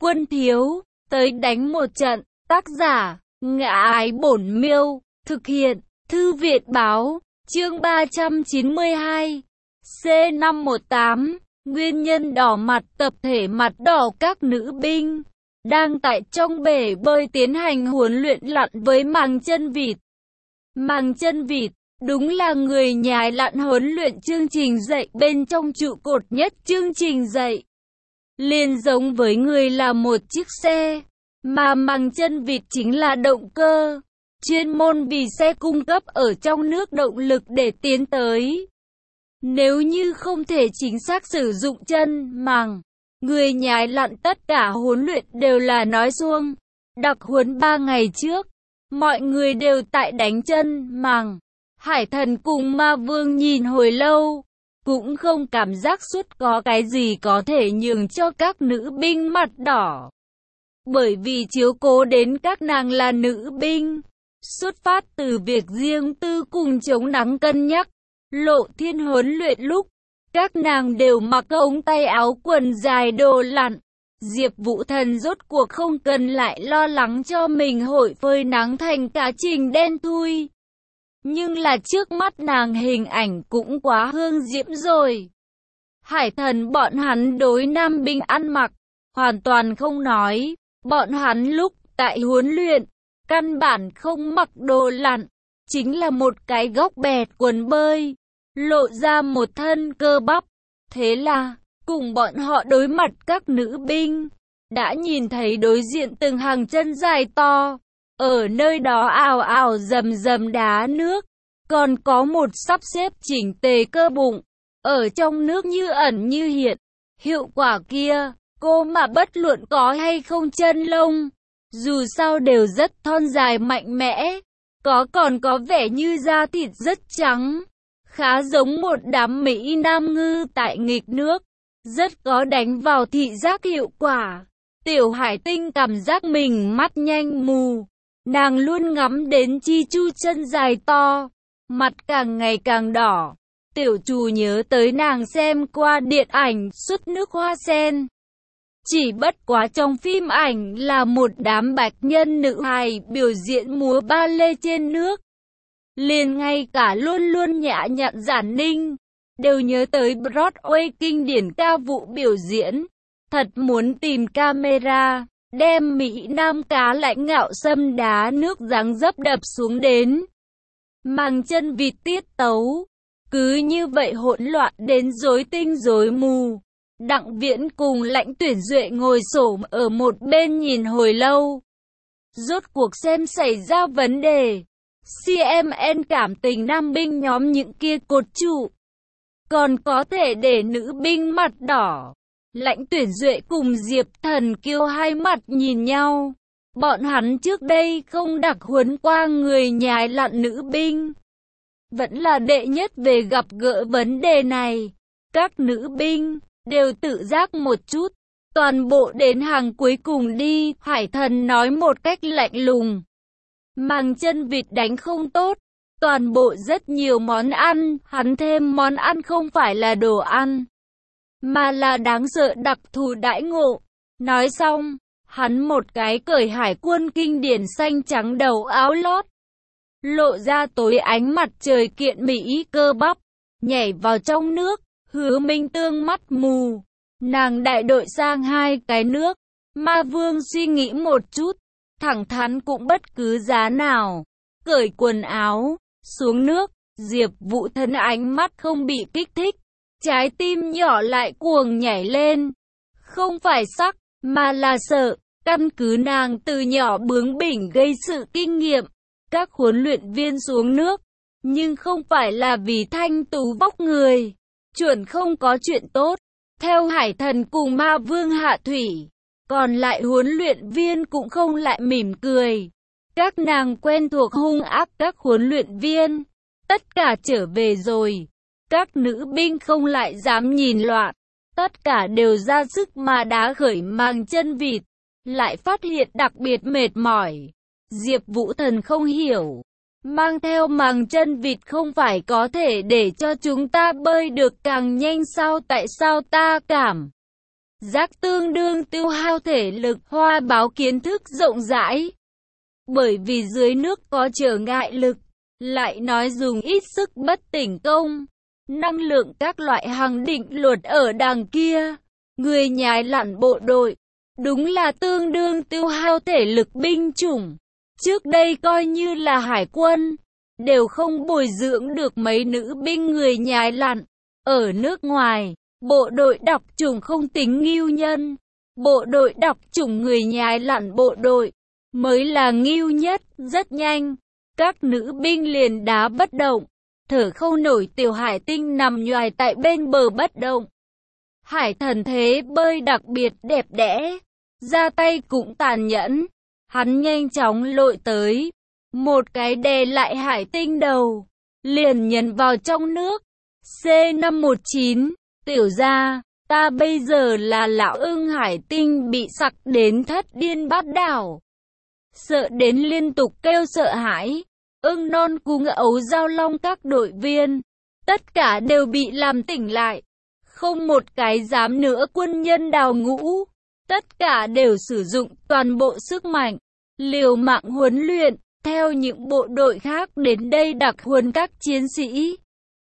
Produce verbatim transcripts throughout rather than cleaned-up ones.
Quân thiếu, tới đánh một trận. Tác giả, Ngã Ái Bổn Miêu. Thực hiện, Thư Viện Báo. Chương ba trăm chín mươi hai. C năm một tám. Nguyên nhân đỏ mặt. Tập thể mặt đỏ các nữ binh đang tại trong bể bơi tiến hành huấn luyện lặn với màng chân vịt. Màng chân vịt đúng là người nhái lặn huấn luyện chương trình dạy bên trong trụ cột nhất chương trình dạy. Liền giống với người là một chiếc xe, mà màng chân vịt chính là động cơ, chuyên môn vì xe cung cấp ở trong nước động lực để tiến tới. Nếu như không thể chính xác sử dụng chân màng, người nhái lặn tất cả huấn luyện đều là nói suông. Đặc huấn ba ngày trước, mọi người đều tại đánh chân màng. Hải Thần cùng Ma Vương nhìn hồi lâu, cũng không cảm giác suốt có cái gì có thể nhường cho các nữ binh mặt đỏ. Bởi vì chiếu cố đến các nàng là nữ binh, xuất phát từ việc riêng tư cùng chống nắng cân nhắc. Lộ Thiên huấn luyện lúc, các nàng đều mặc ống tay áo quần dài đồ lặn. Diệp Vũ Thần rốt cuộc không cần lại lo lắng cho mình hội phơi nắng thành cá trình đen thui. Nhưng là trước mắt nàng hình ảnh cũng quá hương diễm rồi. Hải Thần bọn hắn đối nam binh ăn mặc, hoàn toàn không nói. Bọn hắn lúc tại huấn luyện, căn bản không mặc đồ lặn, chính là một cái góc bẹt quần bơi, lộ ra một thân cơ bắp. Thế là, cùng bọn họ đối mặt các nữ binh, đã nhìn thấy đối diện từng hàng chân dài to. Ở nơi đó ào ào rầm rầm đá nước, còn có một sắp xếp chỉnh tề cơ bụng, ở trong nước như ẩn như hiện. Hiệu quả kia, cô mà bất luận có hay không chân lông, dù sao đều rất thon dài mạnh mẽ, có còn có vẻ như da thịt rất trắng, khá giống một đám Mỹ Nam ngư tại nghịch nước, rất có đánh vào thị giác hiệu quả. Tiểu Hải Tinh cảm giác mình mắt nhanh mù, nàng luôn ngắm đến Chi Chu chân dài to, mặt càng ngày càng đỏ. Tiểu Trù nhớ tới nàng xem qua điện ảnh Suất Nước Hoa Sen. Chỉ bất quá trong phim ảnh là một đám bạch nhân nữ hài biểu diễn múa ba lê trên nước. Liền ngay cả luôn luôn nhã nhặn Giản Ninh đều nhớ tới Broadway kinh điển ca vũ biểu diễn. Thật muốn tìm camera, đem Mỹ Nam cá lãnh ngạo xâm đá nước dáng dấp đập xuống đến. Màng chân vịt tiết tấu, cứ như vậy hỗn loạn đến rối tinh rối mù. Đặng Viễn cùng Lãnh Tuyển Duệ ngồi xổm ở một bên nhìn hồi lâu. Rốt cuộc xem xảy ra vấn đề. xê em en cảm tình nam binh nhóm những kia cột trụ, còn có thể để nữ binh mặt đỏ. Lãnh Tuyển Duệ cùng Diệp Thần Kiêu hai mặt nhìn nhau. Bọn hắn trước đây không đặc huấn qua người nhái lặn nữ binh, vẫn là đệ nhất về gặp gỡ vấn đề này. Các nữ binh đều tự giác một chút, toàn bộ đến hàng cuối cùng đi. Hải Thần nói một cách lạnh lùng. Màng chân vịt đánh không tốt, toàn bộ rất nhiều món ăn, hắn thêm món ăn không phải là đồ ăn, mà là đáng sợ đặc thù đãi ngộ. Nói xong, hắn một cái cởi hải quân kinh điển xanh trắng đầu áo lót, lộ ra tối ánh mặt trời kiện mỹ cơ bắp, nhảy vào trong nước. Hứa Minh Tương mắt mù, nàng đại đội sang hai cái nước. Ma Vương suy nghĩ một chút, thẳng thắn cũng bất cứ giá nào, cởi quần áo, xuống nước. Diệp Vũ Thần ánh mắt không bị kích thích, trái tim nhỏ lại cuồng nhảy lên. Không phải sắc, mà là sợ. Căn cứ nàng từ nhỏ bướng bỉnh gây sự kinh nghiệm, các huấn luyện viên xuống nước, nhưng không phải là vì thanh tú vóc người, chuẩn không có chuyện tốt. Theo Hải Thần cùng Ma Vương hạ thủy, còn lại huấn luyện viên cũng không lại mỉm cười. Các nàng quen thuộc hung ác các huấn luyện viên, tất cả trở về rồi. Các nữ binh không lại dám nhìn loạn, tất cả đều ra sức mà đá khởi màng chân vịt, lại phát hiện đặc biệt mệt mỏi. Diệp Vũ Thần không hiểu, mang theo màng chân vịt không phải có thể để cho chúng ta bơi được càng nhanh sao? Tại sao ta cảm giác tương đương tiêu hao thể lực, hoa báo kiến thức rộng rãi. Bởi vì dưới nước có trở ngại lực, lại nói dùng ít sức bất tỉnh công. Năng lượng các loại hàng định luật ở đằng kia, người nhái lặn bộ đội, đúng là tương đương tiêu hao thể lực binh chủng. Trước đây coi như là hải quân, đều không bồi dưỡng được mấy nữ binh người nhái lặn. Ở nước ngoài, bộ đội đặc chủng không tính ngưu nhân, bộ đội đặc chủng người nhái lặn bộ đội mới là ngưu nhất. Rất nhanh, các nữ binh liền đá bất động, thở không nổi. Tiểu Hải Tinh nằm nhoài tại bên bờ bất động. Hải Thần thế bơi đặc biệt đẹp đẽ, ra tay cũng tàn nhẫn. Hắn nhanh chóng lội tới, một cái đè lại Hải Tinh đầu, liền nhấn vào trong nước. C năm một chín, tiểu gia, ta bây giờ là lão ưng. Hải Tinh bị sặc đến thất điên bát đảo, sợ đến liên tục kêu sợ hãi. Ưng non cùng ấu giao long các đội viên, tất cả đều bị làm tỉnh lại. Không một cái dám nữa quân nhân đào ngũ, tất cả đều sử dụng toàn bộ sức mạnh, liều mạng huấn luyện, theo những bộ đội khác đến đây đặc huấn các chiến sĩ.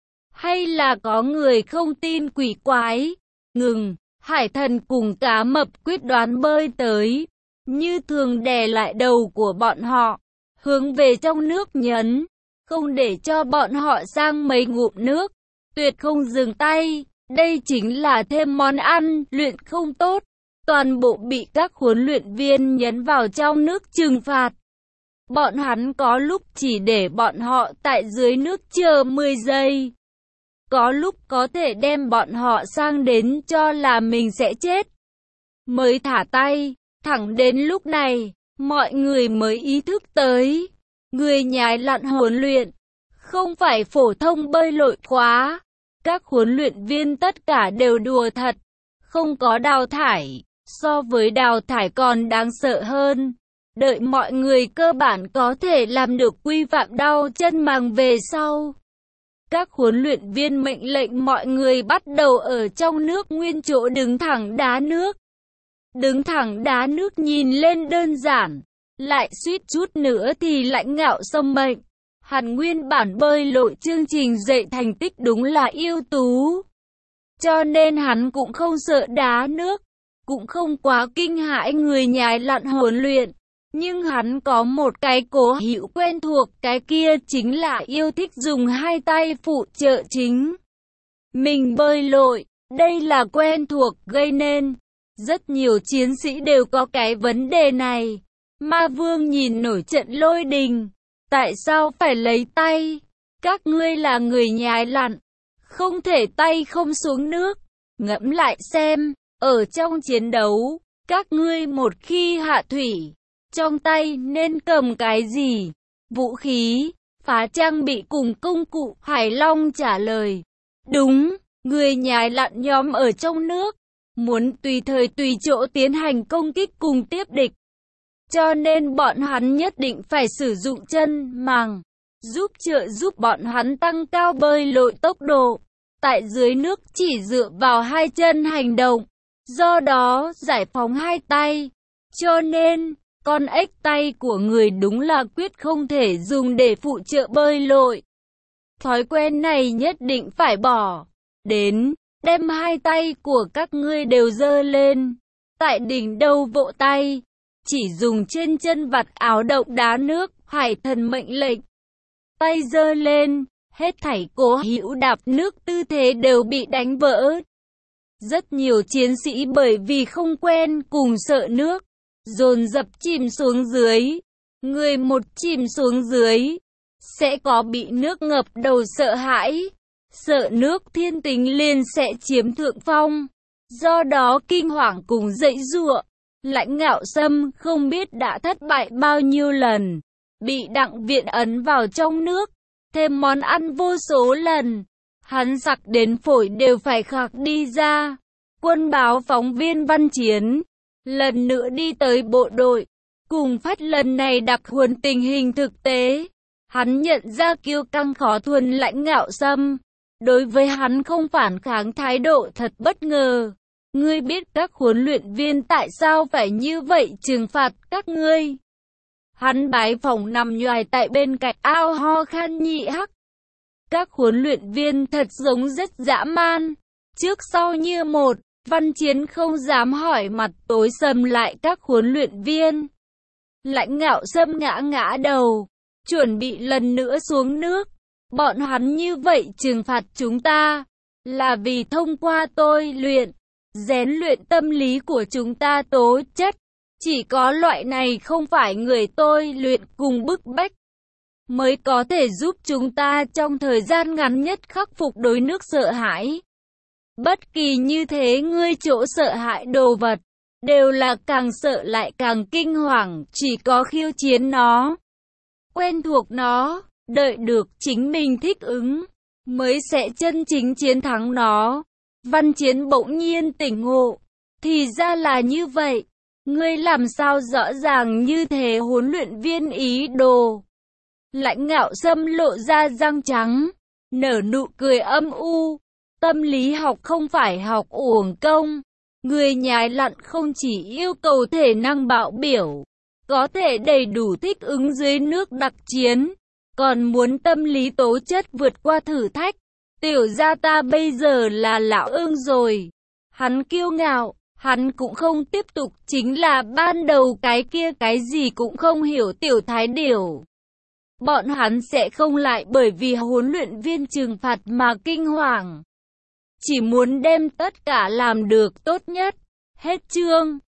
Hay là có người không tin quỷ quái? Ngừng, Hải Thần cùng Cá Mập quyết đoán bơi tới, như thường đè lại đầu của bọn họ, hướng về trong nước nhấn, không để cho bọn họ sang mấy ngụm nước, tuyệt không dừng tay. Đây chính là thêm món ăn, luyện không tốt, toàn bộ bị các huấn luyện viên nhấn vào trong nước trừng phạt. Bọn hắn có lúc chỉ để bọn họ tại dưới nước chờ mười giây, có lúc có thể đem bọn họ sang đến cho là mình sẽ chết, mới thả tay. Thẳng đến lúc này, mọi người mới ý thức tới, người nhái lặn huấn luyện không phải phổ thông bơi lội khóa. Các huấn luyện viên tất cả đều đùa thật, không có đào thải, so với đào thải còn đáng sợ hơn. Đợi mọi người cơ bản có thể làm được quy phạm đau chân màng về sau, các huấn luyện viên mệnh lệnh mọi người bắt đầu ở trong nước nguyên chỗ đứng thẳng đá nước. Đứng thẳng đá nước nhìn lên đơn giản, lại suýt chút nữa thì lãnh ngạo xông mệnh. Hắn nguyên bản bơi lội chương trình dạy thành tích đúng là ưu tú, cho nên hắn cũng không sợ đá nước, cũng không quá kinh hãi người nhái lặn huấn luyện. Nhưng hắn có một cái cố hữu quen thuộc, cái kia chính là yêu thích dùng hai tay phụ trợ chính mình bơi lội. Đây là quen thuộc gây nên rất nhiều chiến sĩ đều có cái vấn đề này. Ma Vương nhìn nổi trận lôi đình. Tại sao phải lấy tay? Các ngươi là người nhái lặn, không thể tay không xuống nước. Ngẫm lại xem, ở trong chiến đấu, các ngươi một khi hạ thủy, trong tay nên cầm cái gì? Vũ khí, phá trang bị cùng công cụ. Hải Long trả lời. Đúng, người nhái lặn nhóm ở trong nước, muốn tùy thời tùy chỗ tiến hành công kích cùng tiếp địch. Cho nên bọn hắn nhất định phải sử dụng chân màng, giúp trợ giúp bọn hắn tăng cao bơi lội tốc độ. Tại dưới nước chỉ dựa vào hai chân hành động, do đó giải phóng hai tay. Cho nên, con ếch tay của người đúng là quyết không thể dùng để phụ trợ bơi lội. Thói quen này nhất định phải bỏ. Đến, đem hai tay của các ngươi đều giơ lên, tại đỉnh đầu vỗ tay. Chỉ dùng trên chân vặt áo động đá nước. Hải Thần mệnh lệnh. Tay giơ lên, hết thảy cố hữu đạp nước tư thế đều bị đánh vỡ. Rất nhiều chiến sĩ bởi vì không quen cùng sợ nước, dồn dập chìm xuống dưới. Người một chìm xuống dưới, sẽ có bị nước ngập đầu sợ hãi. Sợ nước thiên tính liền sẽ chiếm thượng phong. Do đó kinh hoàng cùng dậy giụa. Lãnh Ngạo Sâm không biết đã thất bại bao nhiêu lần, bị Đặng Viện ấn vào trong nước, thêm món ăn vô số lần. Hắn sặc đến phổi đều phải khạc đi ra. Quân báo phóng viên Văn Chiến lần nữa đi tới bộ đội, cùng phát lần này đặc huấn tình hình thực tế. Hắn nhận ra kiêu căng khó thuần Lãnh Ngạo Sâm, đối với hắn không phản kháng thái độ thật bất ngờ. Ngươi biết các huấn luyện viên tại sao phải như vậy trừng phạt các ngươi. Hắn bái phòng nằm nhoài tại bên cạnh ao ho khan nhị hắc. Các huấn luyện viên thật giống rất dã man. Trước sau như một, Văn Chiến không dám hỏi mặt tối sầm lại các huấn luyện viên. Lãnh Ngạo Sâm ngã ngã đầu, chuẩn bị lần nữa xuống nước. Bọn hắn như vậy trừng phạt chúng ta, là vì thông qua tôi luyện, rèn luyện tâm lý của chúng ta tố chất. Chỉ có loại này không phải người tôi luyện cùng bức bách, mới có thể giúp chúng ta trong thời gian ngắn nhất khắc phục đối nước sợ hãi. Bất kỳ như thế ngươi chỗ sợ hãi đồ vật, đều là càng sợ lại càng kinh hoàng, chỉ có khiêu chiến nó, quen thuộc nó, đợi được chính mình thích ứng, mới sẽ chân chính chiến thắng nó. Văn Chiến bỗng nhiên tỉnh ngộ, thì ra là như vậy, ngươi làm sao rõ ràng như thế huấn luyện viên ý đồ. Lãnh Ngạo Sâm lộ ra răng trắng, nở nụ cười âm u. Tâm lý học không phải học uổng công. Người nhái lặn không chỉ yêu cầu thể năng bạo biểu, có thể đầy đủ thích ứng dưới nước đặc chiến, còn muốn tâm lý tố chất vượt qua thử thách. Tiểu gia ta bây giờ là lão ương rồi. Hắn kiêu ngạo, hắn cũng không tiếp tục chính là ban đầu cái kia cái gì cũng không hiểu tiểu thái điểu. Bọn hắn sẽ không lại bởi vì huấn luyện viên trừng phạt mà kinh hoàng. Chỉ muốn đem tất cả làm được tốt nhất. Hết chương.